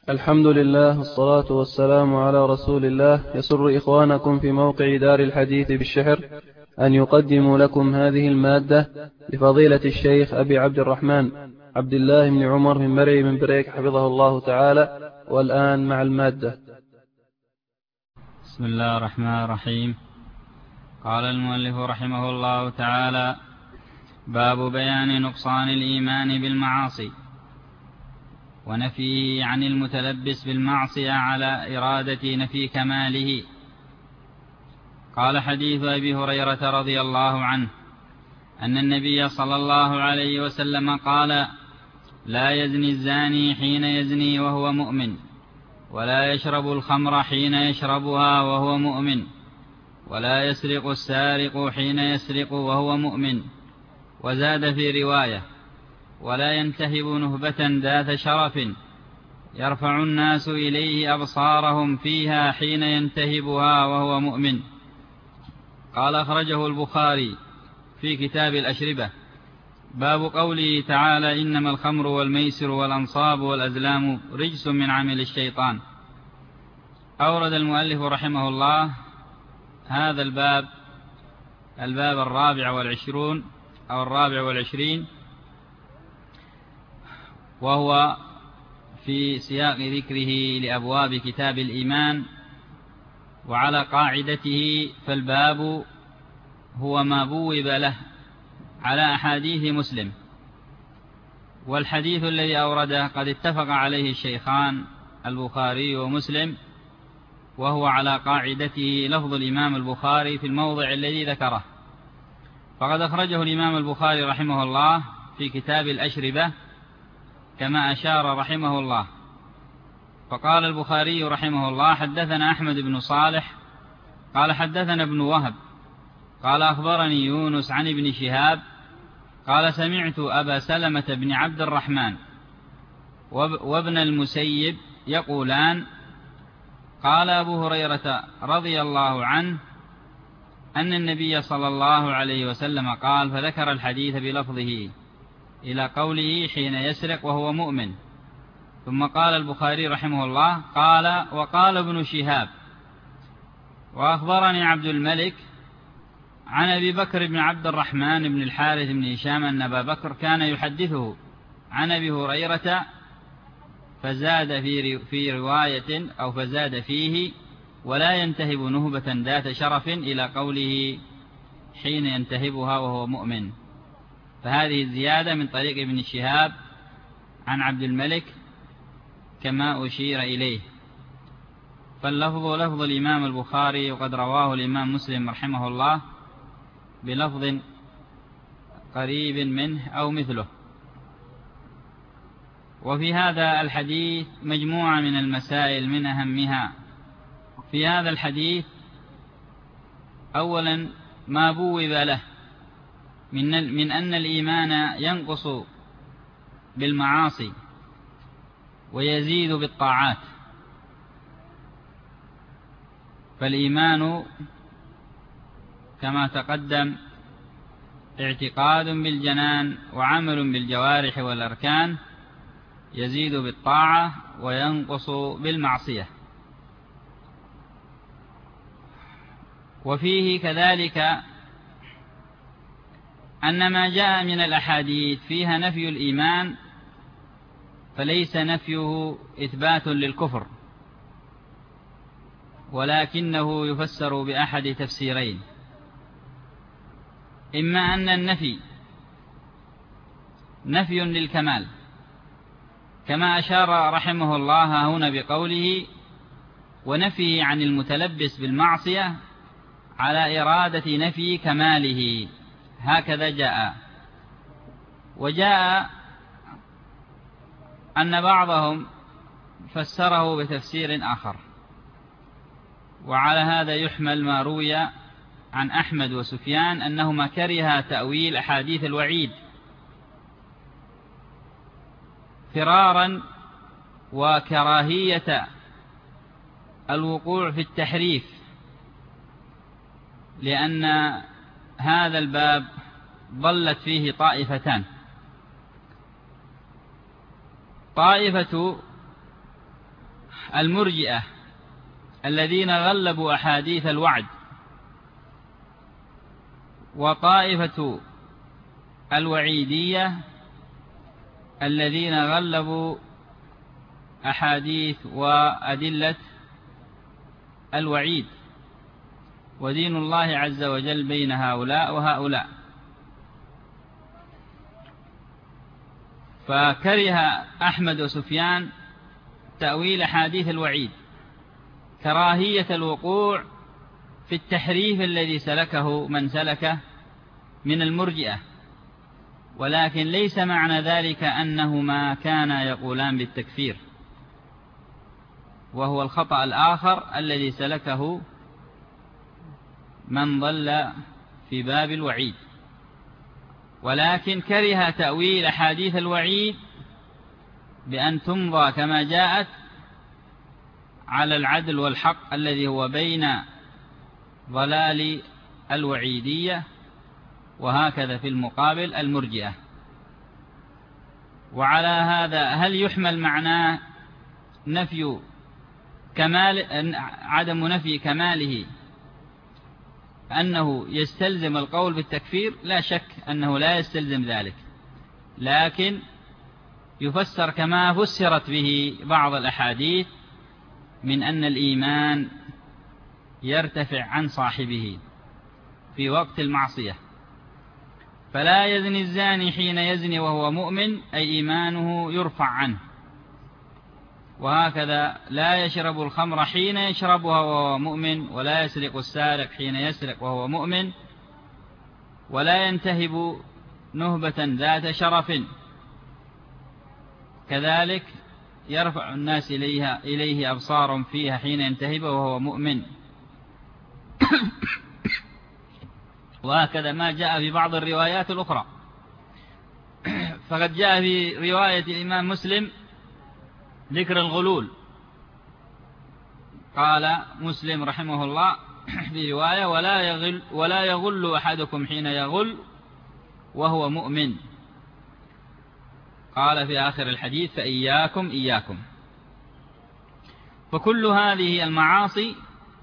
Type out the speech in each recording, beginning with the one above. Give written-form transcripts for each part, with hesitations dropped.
الحمد لله والصلاة والسلام على رسول الله. يسر إخوانكم في موقع دار الحديث بالشحر أن يقدموا لكم هذه المادة لفضيلة الشيخ أبي عبد الرحمن عبد الله بن عمر من مرعي من بريك حفظه الله تعالى. والآن مع المادة. بسم الله الرحمن الرحيم. قال المؤلف رحمه الله تعالى: باب بيان نقصان الإيمان بالمعاصي ونفيه عن المتلبس بالمعصية على إرادة نفي كماله. قال: حديث أبي هريرة رضي الله عنه أن النبي صلى الله عليه وسلم قال: لا يزني الزاني حين يزني وهو مؤمن، ولا يشرب الخمر حين يشربها وهو مؤمن، ولا يسرق السارق حين يسرق وهو مؤمن. وزاد في رواية: ولا ينتهب نهبة ذات شرف يرفع الناس إليه أبصارهم فيها حين ينتهبها وهو مؤمن. قال: أخرجه البخاري في كتاب الأشربة. باب قوله تعالى: إنما الخمر والميسر والأنصاب والأزلام رجس من عمل الشيطان. أورد المؤلف رحمه الله هذا الباب الرابع والعشرين، وهو في سياق ذكره لأبواب كتاب الإيمان. وعلى قاعدته فالباب هو ما بوب له على أحاديث مسلم، والحديث الذي أورده قد اتفق عليه الشيخان البخاري ومسلم، وهو على قاعدته لفظ الإمام البخاري في الموضع الذي ذكره. فقد أخرجه الإمام البخاري رحمه الله في كتاب الأشربة كما أشار رحمه الله. فقال البخاري رحمه الله: حدثنا أحمد بن صالح قال حدثنا ابن وهب قال أخبرني يونس عن ابن شهاب قال: سمعت أبا سلمة بن عبد الرحمن وابن المسيب يقولان: قال أبو هريرة رضي الله عنه أن النبي صلى الله عليه وسلم قال، فذكر الحديث بلفظه إلى قوله: حين يسرق وهو مؤمن. ثم قال البخاري رحمه الله: وقال ابن شهاب: وأخبرني عبد الملك عن أبي بكر بن عبد الرحمن بن الحارث بن هشام أن أبا بكر كان يحدثه عن أبي هريرة، فزاد في رواية أو فزاد فيه: ولا ينتهب نهبة ذات شرف إلى قوله: حين ينتهبها وهو مؤمن. فهذه الزيادة من طريق ابن شهاب عن عبد الملك كما أشير إليه. فاللفظ لفظ الإمام البخاري، وقد رواه الإمام مسلم رحمه الله بلفظ قريب منه أو مثله. وفي هذا الحديث مجموعة من المسائل، من أهمها في هذا الحديث: أولا ما بوب له من أن الإيمان ينقص بالمعاصي ويزيد بالطاعات. فالإيمان كما تقدم اعتقاد بالجنان وعمل بالجوارح والأركان، يزيد بالطاعة وينقص بالمعصية. وفيه كذلك أن ما جاء من الأحاديث فيها نفي الإيمان فليس نفيه إثبات للكفر، ولكنه يفسر بأحد تفسيرين: إما أن النفي نفي للكمال كما أشار رحمه الله هنا بقوله: ونفي عن المتلبس بالمعصية على إرادة نفي كماله، هكذا جاء. وجاء أن بعضهم فسره بتفسير آخر، وعلى هذا يحمل ما روي عن أحمد وسفيان أنهما كرها تأويل أحاديث الوعيد فرارا وكراهية الوقوع في التحريف، لأن هذا الباب ضلت فيه طائفتان: طائفة المرجئة الذين غلبوا أحاديث الوعد، وطائفة الوعيدية الذين غلبوا أحاديث وأدلة الوعيد، ودين الله عز وجل بين هؤلاء وهؤلاء. فكره أحمد وسفيان تأويل أحاديث الوعيد كراهية الوقوع في التحريف الذي سلكه من سلكه من المرجئة، ولكن ليس معنى ذلك أنهما كانا يقولان بالتكفير، وهو الخطأ الآخر الذي سلكه من ضل في باب الوعيد. ولكن كره تأويل أحاديث الوعيد بأن تمضى كما جاءت على العدل والحق الذي هو بين ضلال الوعيدية، وهكذا في المقابل المرجئة. وعلى هذا هل يحمل معناه نفي كمال، عدم نفي كماله أنه يستلزم القول بالتكفير؟ لا شك أنه لا يستلزم ذلك، لكن يفسر كما فسرت به بعض الأحاديث من أن الإيمان يرتفع عن صاحبه في وقت المعصية، فلا يزني الزاني حين يزني وهو مؤمن، أي إيمانه يرفع عنه. وهكذا لا يشرب الخمر حين يشربها وهو مؤمن، ولا يسرق السارق حين يسرق وهو مؤمن، ولا ينتهب نهبة ذات شرف، كذلك يرفع الناس إليه أبصار فيها حين ينتهب وهو مؤمن. وهكذا ما جاء في بعض الروايات الأخرى. فقد جاء في رواية الإمام مسلم ذكر الغلول، قال مسلم رحمه الله في رواية: ولا يغل أحدكم حين يغل وهو مؤمن. قال في آخر الحديث: فإياكم إياكم. فكل هذه المعاصي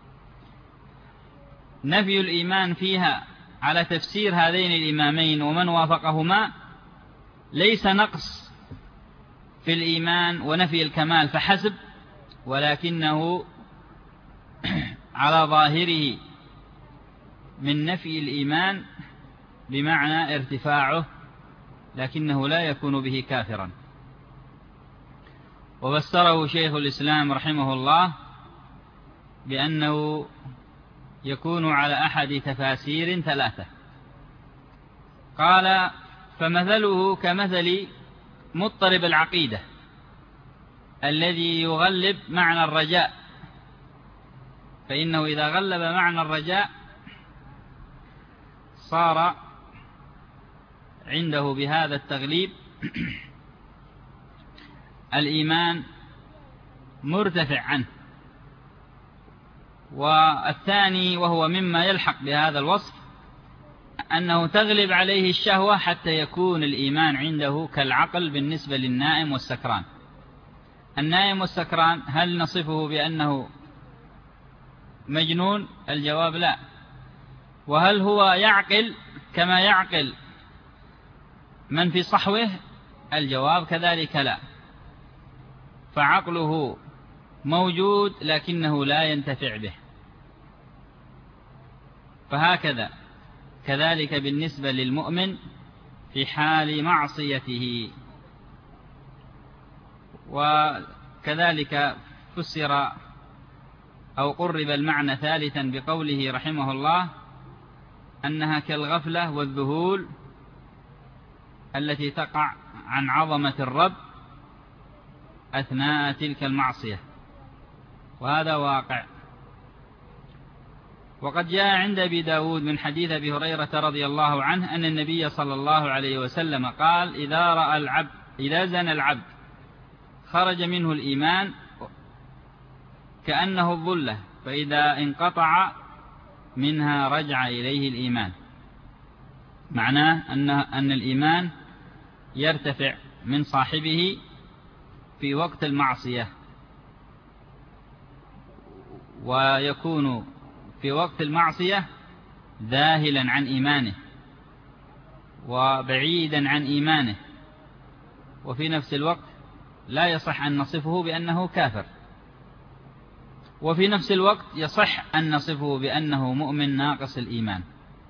نفي الإيمان فيها على تفسير هذين الإمامين ومن وافقهما ليس نقص في الإيمان ونفي الكمال فحسب، ولكنه على ظاهره من نفي الإيمان بمعنى ارتفاعه، لكنه لا يكون به كافرا. وفسره شيخ الإسلام رحمه الله بأنه يكون على أحد تفاسير ثلاثة. قال: فمثله كمثل مضطرب العقيدة الذي يغلب معنى الرجاء، فإنه إذا غلب معنى الرجاء صار عنده بهذا التغليب الإيمان مرتفع عنه. والثاني وهو مما يلحق بهذا الوصف أنه تغلب عليه الشهوة حتى يكون الإيمان عنده كالعقل بالنسبة للنائم والسكران. النائم والسكران هل نصفه بأنه مجنون؟ الجواب لا. وهل هو يعقل كما يعقل من في صحوه؟ الجواب كذلك لا. فعقله موجود لكنه لا ينتفع به. فهكذا كذلك بالنسبة للمؤمن في حال معصيته. وكذلك فسر أو قرب المعنى ثالثا بقوله رحمه الله أنها كالغفلة والذهول التي تقع عن عظمة الرب أثناء تلك المعصية، وهذا واقع. وقد جاء عند أبي داود من حديث أبي هريرة رضي الله عنه أن النبي صلى الله عليه وسلم قال: إذا زنى العبد خرج منه الإيمان كأنه الظلة، فإذا انقطع منها رجع إليه الإيمان. معناه أن الإيمان يرتفع من صاحبه في وقت المعصية، ويكون في وقت المعصية ذاهلا عن إيمانه وبعيدا عن إيمانه، وفي نفس الوقت لا يصح أن نصفه بأنه كافر، وفي نفس الوقت يصح أن نصفه بأنه مؤمن ناقص الإيمان.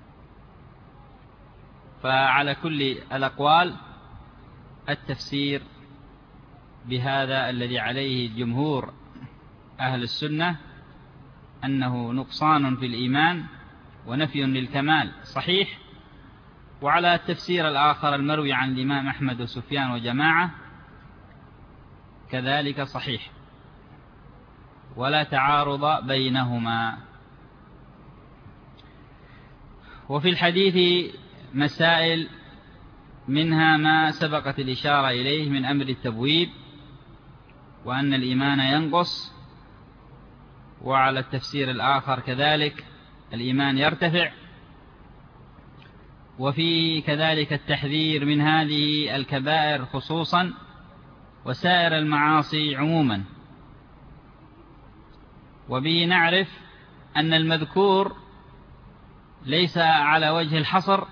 فعلى كل الأقوال التفسير بهذا الذي عليه جمهور أهل السنة أنه نقصان في الإيمان ونفي للكمال صحيح، وعلى التفسير الآخر المروي عن الإمام أحمد وسفيان وجماعة كذلك صحيح، ولا تعارض بينهما. وفي الحديث مسائل، منها ما سبقت الإشارة إليه من أمر التبويب وأن الإيمان ينقص، وعلى التفسير الآخر كذلك الإيمان يرتفع، وفي كذلك التحذير من هذه الكبائر خصوصا وسائر المعاصي عموما. وبه نعرف أن المذكور ليس على وجه الحصر،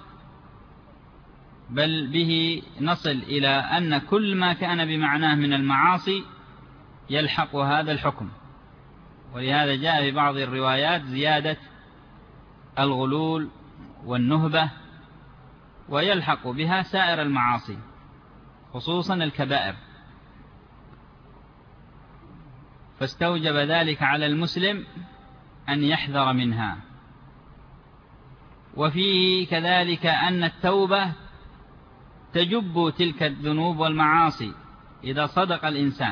بل به نصل إلى أن كل ما كان بمعناه من المعاصي يلحق هذا الحكم. ولهذا جاء في بعض الروايات زيادة الغلول والنهبة، ويلحق بها سائر المعاصي خصوصا الكبائر، فاستوجب ذلك على المسلم أن يحذر منها. وفيه كذلك أن التوبة تجب تلك الذنوب والمعاصي إذا صدق الإنسان،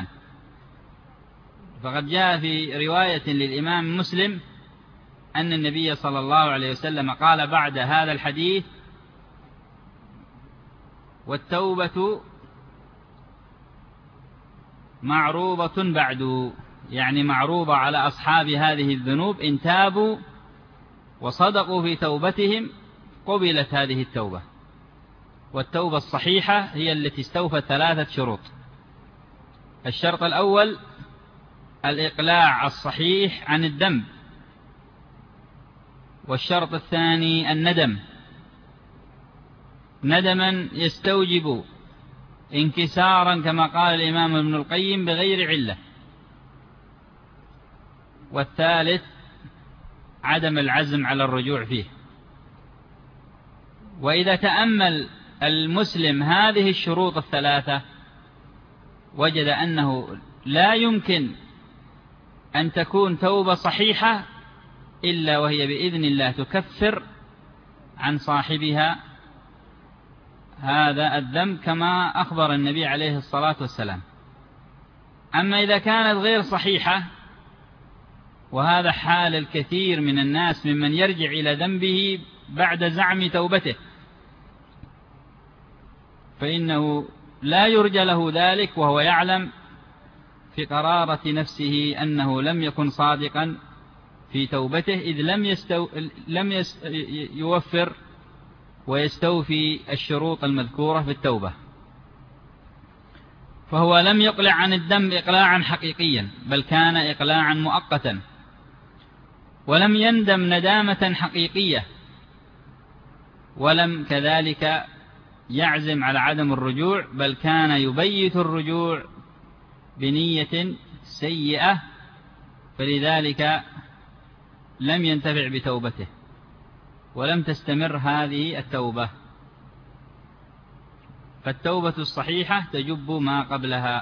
فقد جاء في رواية للإمام مسلم أن النبي صلى الله عليه وسلم قال بعد هذا الحديث: والتوبة معروضة بعد، يعني معروضة على أصحاب هذه الذنوب، إن تابوا وصدقوا في توبتهم قبلت هذه التوبة. والتوبة الصحيحة هي التي استوفت 3 شروط: الشرط الأول الإقلاع الصحيح عن الذنب، والشرط الثاني الندم، ندما يستوجب انكسارا كما قال الإمام ابن القيم بغير علة، والثالث عدم العزم على الرجوع فيه. وإذا تأمل المسلم هذه الشروط ال3 وجد أنه لا يمكن أن تكون توبة صحيحة إلا وهي بإذن الله تكفر عن صاحبها هذا الذنب كما أخبر النبي عليه الصلاة والسلام. أما إذا كانت غير صحيحة، وهذا حال الكثير من الناس ممن يرجع إلى ذنبه بعد زعم توبته، فإنه لا يرجى له ذلك وهو يعلم في قرارة نفسه أنه لم يكن صادقا في توبته، إذ لم يوفر ويستوفي الشروط المذكورة في التوبة، فهو لم يقلع عن الذنب إقلاعا حقيقيا، بل كان إقلاعا مؤقتا، ولم يندم ندامة حقيقية، ولم كذلك يعزم على عدم الرجوع، بل كان يبيت الرجوع بنية سيئة، فلذلك لم ينتفع بتوبته ولم تستمر هذه التوبة. فالتوبة الصحيحة تجب ما قبلها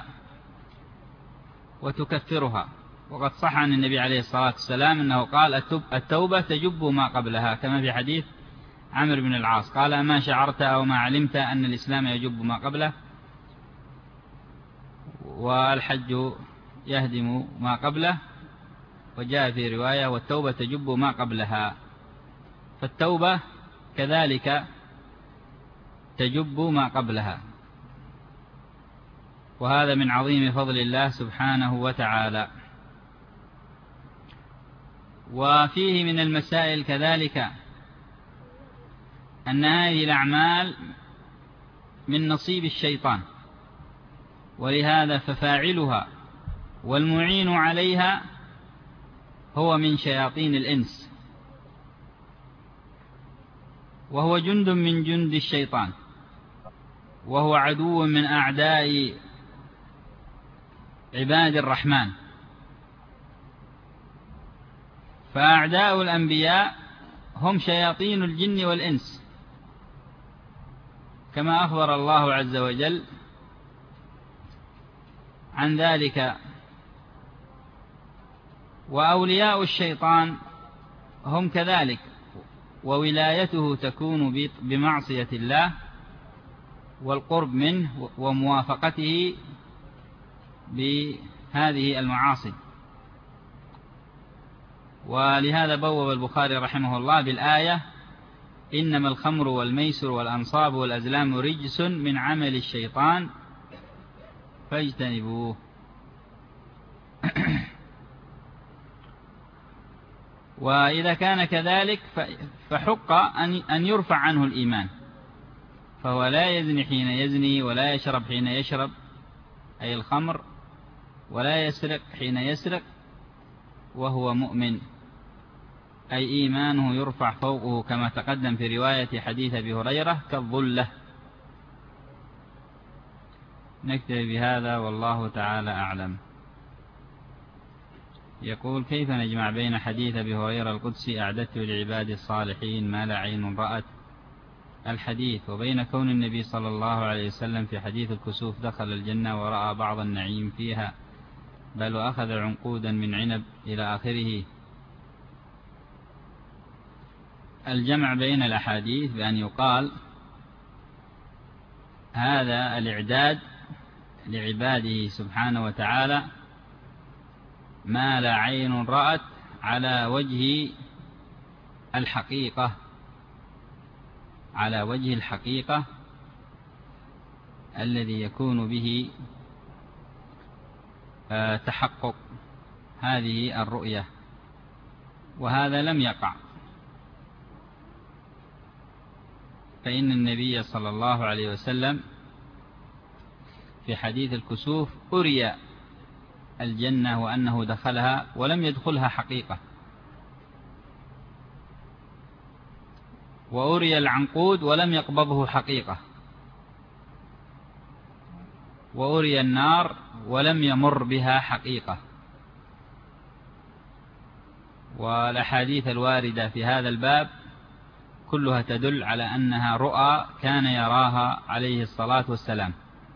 وتكفرها، وقد صح عن النبي عليه الصلاة والسلام أنه قال: التوبة تجب ما قبلها، كما في حديث عمرو بن العاص قال: ما شعرت أو ما علمت أن الإسلام يجب ما قبله، والحج يهدم ما قبله. وجاء في رواية: والتوبة تجب ما قبلها. فالتوبة كذلك تجب ما قبلها، وهذا من عظيم فضل الله سبحانه وتعالى. وفيه من المسائل كذلك أن هذه الأعمال من نصيب الشيطان، ولهذا ففاعلها والمعين عليها هو من شياطين الإنس، وهو جند من جند الشيطان، وهو عدو من أعداء عباد الرحمن. فأعداء الأنبياء هم شياطين الجن والإنس، كما أخبر الله عز وجل عن ذلك. وأولياء الشيطان هم كذلك، وولايته تكون بمعصية الله والقرب منه وموافقته بهذه المعاصي. ولهذا بوب البخاري رحمه الله بالآية: إنما الخمر والميسر والأنصاب والأزلام رجس من عمل الشيطان فاجتنبوه. وإذا كان كذلك فحق أن يرفع عنه الإيمان، فهو لا يزني حين يزني، ولا يشرب حين يشرب أي الخمر، ولا يسرق حين يسرق وهو مؤمن، أي إيمانه يرفع فوقه، كما تقدم في رواية حديث أبي هريرة كالظلة. نكتفي بهذا والله تعالى أعلم. يقول: كيف نجمع بين حديث أبي هريرة القدسي أعددت لعبادي الصالحين ما لا عين رأت الحديث، وبين كون النبي صلى الله عليه وسلم في حديث الكسوف دخل الجنة ورأى بعض النعيم فيها بل وأخذ عنقودا من عنب إلى آخره؟ الجمع بين الأحاديث بأن يقال هذا الإعداد لعباده سبحانه وتعالى ما لا عين رأت على وجه الحقيقة، على وجه الحقيقة الذي يكون به تحقق هذه الرؤية، وهذا لم يقع. فإن النبي صلى الله عليه وسلم في حديث الكسوف أري الجنة وأنه دخلها ولم يدخلها حقيقة، وأري العنقود ولم يقبضه حقيقة، وأري النار ولم يمر بها حقيقة. والأحاديث الواردة في هذا الباب كلها تدل على أنها رؤى كان يراها عليه الصلاة والسلام،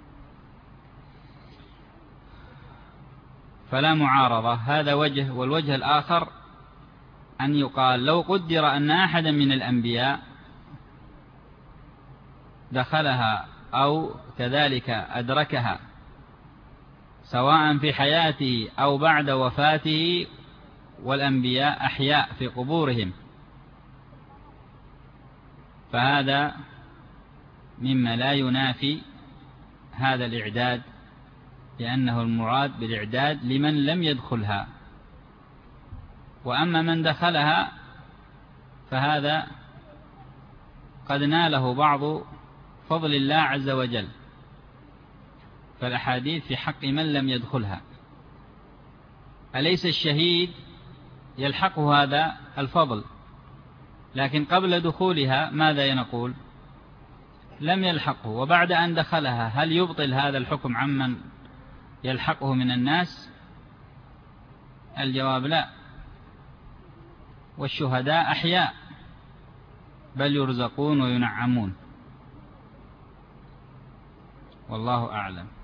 فلا معارضة. هذا وجه. والوجه الآخر أن يقال لو قدر أن أحدا من الأنبياء دخلها أو كذلك أدركها سواء في حياته أو بعد وفاته، والأنبياء أحياء في قبورهم، فهذا مما لا ينافي هذا الإعداد، لأنه المراد بالإعداد لمن لم يدخلها. وأما من دخلها فهذا قد ناله بعض فضل الله عز وجل، فالأحاديث في حق من لم يدخلها. أليس الشهيد يلحقه هذا الفضل؟ لكن قبل دخولها ماذا نقول؟ لم يلحقه. وبعد أن دخلها هل يبطل هذا الحكم عمن يلحقه من الناس؟ الجواب لا. والشهداء أحياء بل يرزقون وينعمون، والله أعلم.